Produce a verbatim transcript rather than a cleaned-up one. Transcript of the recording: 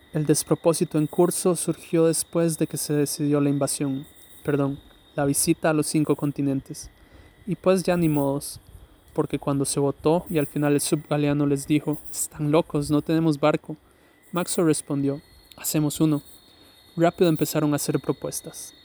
El despropósito en curso surgió después de que se decidió la invasión, perdón, la visita a los cinco continentes. Y pues ya ni modos, porque cuando se votó y al final el subgaleano les dijo, están locos, no tenemos barco, Maxwell respondió, hacemos uno. Rápido empezaron a hacer propuestas.